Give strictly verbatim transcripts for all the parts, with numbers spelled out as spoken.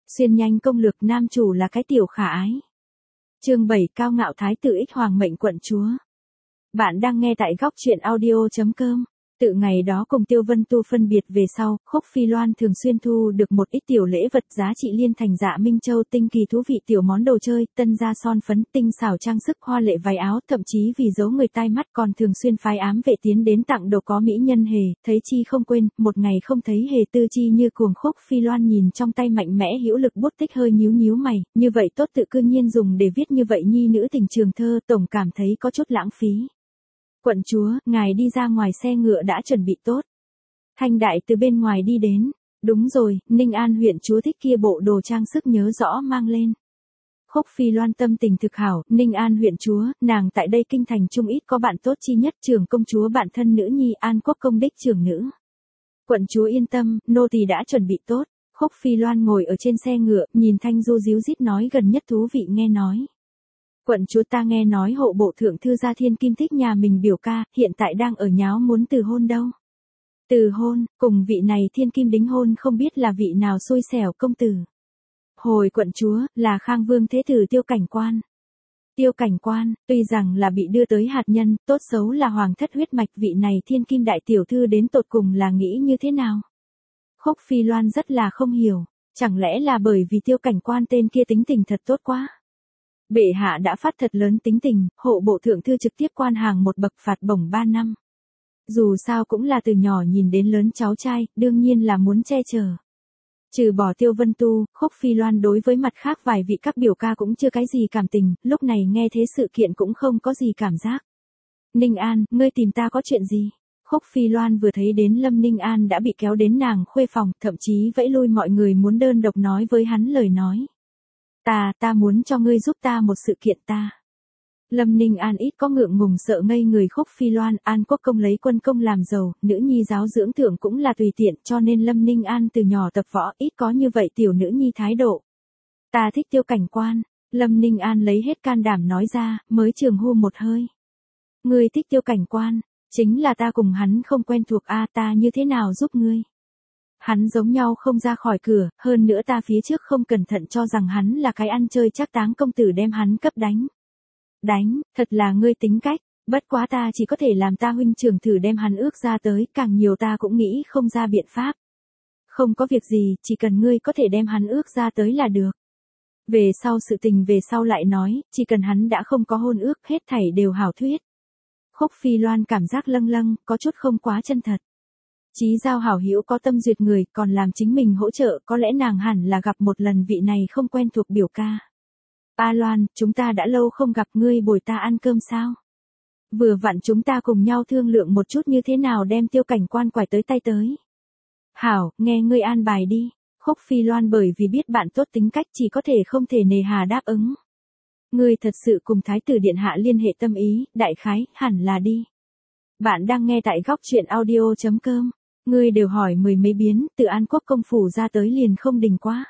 Xuyên nhanh công lược nam chủ là cái tiểu khả ái. Chương bảy Cao ngạo thái tử ích hoàng mệnh quận chúa. Bạn đang nghe tại góc truyện audio chấm com. Tự ngày đó cùng Tiêu Vân Tu phân biệt về sau, Khúc Phi Loan thường xuyên thu được một ít tiểu lễ vật giá trị liên thành Dạ Minh Châu tinh kỳ thú vị tiểu món đồ chơi, tân gia son phấn, tinh xảo trang sức, hoa lệ váy áo, thậm chí vì giấu người tai mắt còn thường xuyên phái ám vệ tiến đến tặng đồ có mỹ nhân hề, thấy chi không quên, một ngày không thấy hề tư chi như cuồng. Khúc Phi Loan nhìn trong tay mạnh mẽ hữu lực bút tích hơi nhíu nhíu mày, như vậy tốt tự cư nhiên dùng để viết như vậy nhi nữ tình trường thơ, tổng cảm thấy có chút lãng phí. Quận chúa, ngài đi ra ngoài, xe ngựa đã chuẩn bị tốt. Thanh đại từ bên ngoài đi đến. Đúng rồi, Ninh An huyện chúa thích kia bộ đồ trang sức nhớ rõ mang lên. Khúc Phi Loan tâm tình thực hảo, Ninh An huyện chúa, nàng tại đây kinh thành trung ít có bạn tốt chi nhất, trưởng công chúa bạn thân nữ nhi, An Quốc công đích trưởng nữ. Quận chúa yên tâm, nô tỳ đã chuẩn bị tốt. Khúc Phi Loan ngồi ở trên xe ngựa, nhìn Thanh Du díu dít nói gần nhất thú vị nghe nói. Quận chúa, ta nghe nói hộ bộ thượng thư gia Thiên Kim thích nhà mình biểu ca, hiện tại đang ở nháo muốn từ hôn đâu. Từ hôn, cùng vị này Thiên Kim đính hôn không biết là vị nào xui xẻo công tử. Hồi quận chúa, là Khang Vương thế tử Tiêu Cảnh Quan. Tiêu Cảnh Quan, tuy rằng là bị đưa tới hạt nhân, tốt xấu là hoàng thất huyết mạch, vị này Thiên Kim đại tiểu thư đến tột cùng là nghĩ như thế nào? Khúc Phi Loan rất là không hiểu, chẳng lẽ là bởi vì Tiêu Cảnh Quan tên kia tính tình thật tốt quá? Bệ hạ đã phát thật lớn tính tình, hộ bộ thượng thư trực tiếp quan hàng một bậc phạt bổng ba năm. Dù sao cũng là từ nhỏ nhìn đến lớn cháu trai, đương nhiên là muốn che chở. Trừ bỏ Tiêu Vân Tu, Khúc Phi Loan đối với mặt khác vài vị các biểu ca cũng chưa cái gì cảm tình, lúc này nghe thế sự kiện cũng không có gì cảm giác. Ninh An, ngươi tìm ta có chuyện gì? Khúc Phi Loan vừa thấy đến Lâm Ninh An đã bị kéo đến nàng khuê phòng, thậm chí vẫy lui mọi người muốn đơn độc nói với hắn lời nói. Ta, ta muốn cho ngươi giúp ta một sự kiện ta. Lâm Ninh An ít có ngượng ngùng sợ ngây người. Khúc Phi Loan, An Quốc công lấy quân công làm giàu, nữ nhi giáo dưỡng thượng cũng là tùy tiện, cho nên Lâm Ninh An từ nhỏ tập võ, ít có như vậy tiểu nữ nhi thái độ. Ta thích Tiêu Cảnh Quan. Lâm Ninh An lấy hết can đảm nói ra, mới trường hô một hơi. Ngươi thích Tiêu Cảnh Quan, chính là ta cùng hắn không quen thuộc a, ta như thế nào giúp ngươi? Hắn giống nhau không ra khỏi cửa, hơn nữa ta phía trước không cẩn thận cho rằng hắn là cái ăn chơi chắc táng công tử đem hắn cấp đánh. Đánh, thật là ngươi tính cách, bất quá ta chỉ có thể làm ta huynh trưởng thử đem hắn ước ra tới, càng nhiều ta cũng nghĩ không ra biện pháp. Không có việc gì, chỉ cần ngươi có thể đem hắn ước ra tới là được. Về sau sự tình về sau lại nói, chỉ cần hắn đã không có hôn ước, hết thảy đều hảo thuyết. Khúc Phi Loan cảm giác lâng lâng, có chút không quá chân thật. Chí giao hảo hữu có tâm duyệt người, còn làm chính mình hỗ trợ, có lẽ nàng hẳn là gặp một lần vị này không quen thuộc biểu ca. A Loan, chúng ta đã lâu không gặp, ngươi bồi ta ăn cơm sao? Vừa vặn chúng ta cùng nhau thương lượng một chút như thế nào đem Tiêu Cảnh Quan quải tới tay tới. Hảo, nghe ngươi an bài đi. Khúc Phi Loan bởi vì biết bạn tốt tính cách chỉ có thể không thể nề hà đáp ứng. Ngươi thật sự cùng Thái tử Điện Hạ liên hệ tâm ý, đại khái, hẳn là đi. Bạn đang nghe tại góc truyện audio chấm com. Ngươi đều hỏi mười mấy biến, từ An Quốc công phủ ra tới liền không đình quá.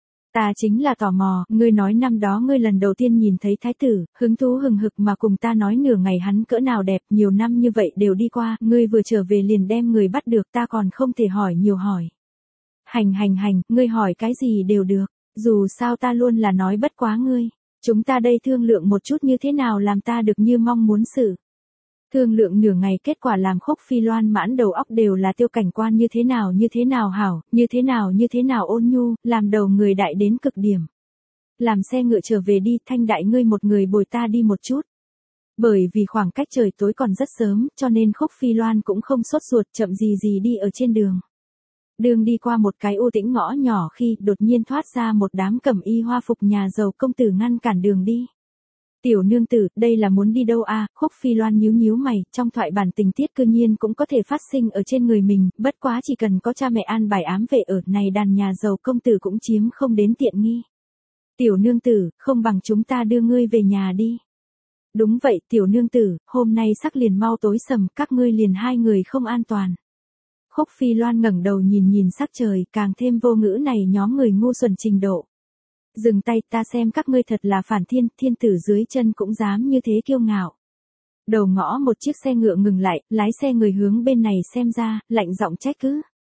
Ta chính là tò mò, ngươi nói năm đó ngươi lần đầu tiên nhìn thấy thái tử, hứng thú hừng hực mà cùng ta nói nửa ngày hắn cỡ nào đẹp, nhiều năm như vậy đều đi qua, ngươi vừa trở về liền đem người bắt được, ta còn không thể hỏi nhiều hỏi. Hành hành hành, ngươi hỏi cái gì đều được, dù sao ta luôn là nói bất quá ngươi. Chúng ta đây thương lượng một chút như thế nào làm ta được như mong muốn sự. Thương lượng nửa ngày kết quả làm Khúc Phi Loan mãn đầu óc đều là Tiêu Cảnh Quan như thế nào như thế nào hảo, như thế nào như thế nào ôn nhu, làm đầu người đại đến cực điểm. Làm xe ngựa trở về đi, Thanh đại ngươi một người bồi ta đi một chút. Bởi vì khoảng cách trời tối còn rất sớm, cho nên Khúc Phi Loan cũng không sốt ruột, chậm gì gì đi ở trên đường. Đường đi qua một cái u tĩnh ngõ nhỏ khi đột nhiên thoát ra một đám cẩm y hoa phục nhà giàu công tử ngăn cản đường đi. Tiểu nương tử, đây là muốn đi đâu à? Khúc Phi Loan nhíu nhíu mày, trong thoại bản tình tiết cư nhiên cũng có thể phát sinh ở trên người mình, bất quá chỉ cần có cha mẹ an bài ám vệ ở này đàn nhà giàu công tử cũng chiếm không đến tiện nghi. Tiểu nương tử, không bằng chúng ta đưa ngươi về nhà đi. Đúng vậy, tiểu nương tử, hôm nay sắc liền mau tối sầm, các ngươi liền hai người không an toàn. Khúc Phi Loan ngẩng đầu nhìn nhìn sắc trời, càng thêm vô ngữ này nhóm người ngu xuẩn trình độ. Dừng tay, ta xem các ngươi thật là phản thiên, thiên tử dưới chân cũng dám như thế kiêu ngạo. Đầu ngõ một chiếc xe ngựa ngừng lại, lái xe người hướng bên này xem ra, lạnh giọng trách cứ.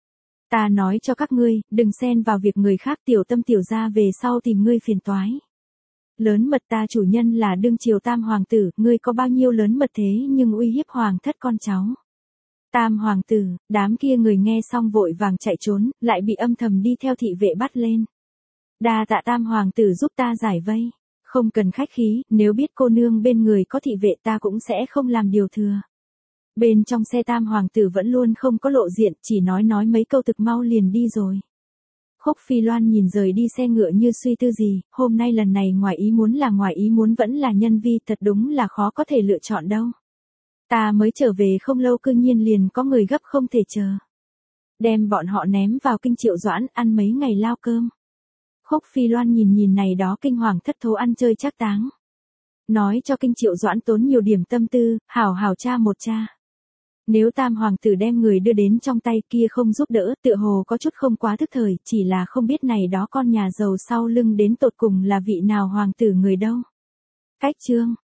Ta nói cho các ngươi, đừng xen vào việc người khác, tiểu tâm tiểu gia về sau tìm ngươi phiền toái. Lớn mật ta chủ nhân là đương triều tam hoàng tử, ngươi có bao nhiêu lớn mật thế nhưng uy hiếp hoàng thất con cháu. Tam hoàng tử, đám kia người nghe xong vội vàng chạy trốn, lại bị âm thầm đi theo thị vệ bắt lên. Đa tạ tam hoàng tử giúp ta giải vây. Không cần khách khí, nếu biết cô nương bên người có thị vệ ta cũng sẽ không làm điều thừa. Bên trong xe tam hoàng tử vẫn luôn không có lộ diện, chỉ nói nói mấy câu thực mau liền đi rồi. Khúc Phi Loan nhìn rời đi xe ngựa như suy tư gì, hôm nay lần này ngoài ý muốn là ngoài ý muốn vẫn là nhân vi, thật đúng là khó có thể lựa chọn đâu. Ta mới trở về không lâu cư nhiên liền có người gấp không thể chờ. Đem bọn họ ném vào kinh Triệu Doãn ăn mấy ngày lao cơm. Khúc Phi Loan nhìn nhìn này đó kinh hoàng thất thố ăn chơi trác táng. Nói cho kinh Triệu Doãn tốn nhiều điểm tâm tư, hảo hảo cha một cha. Nếu tam hoàng tử đem người đưa đến trong tay kia không giúp đỡ, tựa hồ có chút không quá thức thời, chỉ là không biết này đó con nhà giàu sau lưng đến tột cùng là vị nào hoàng tử người đâu. Cách chương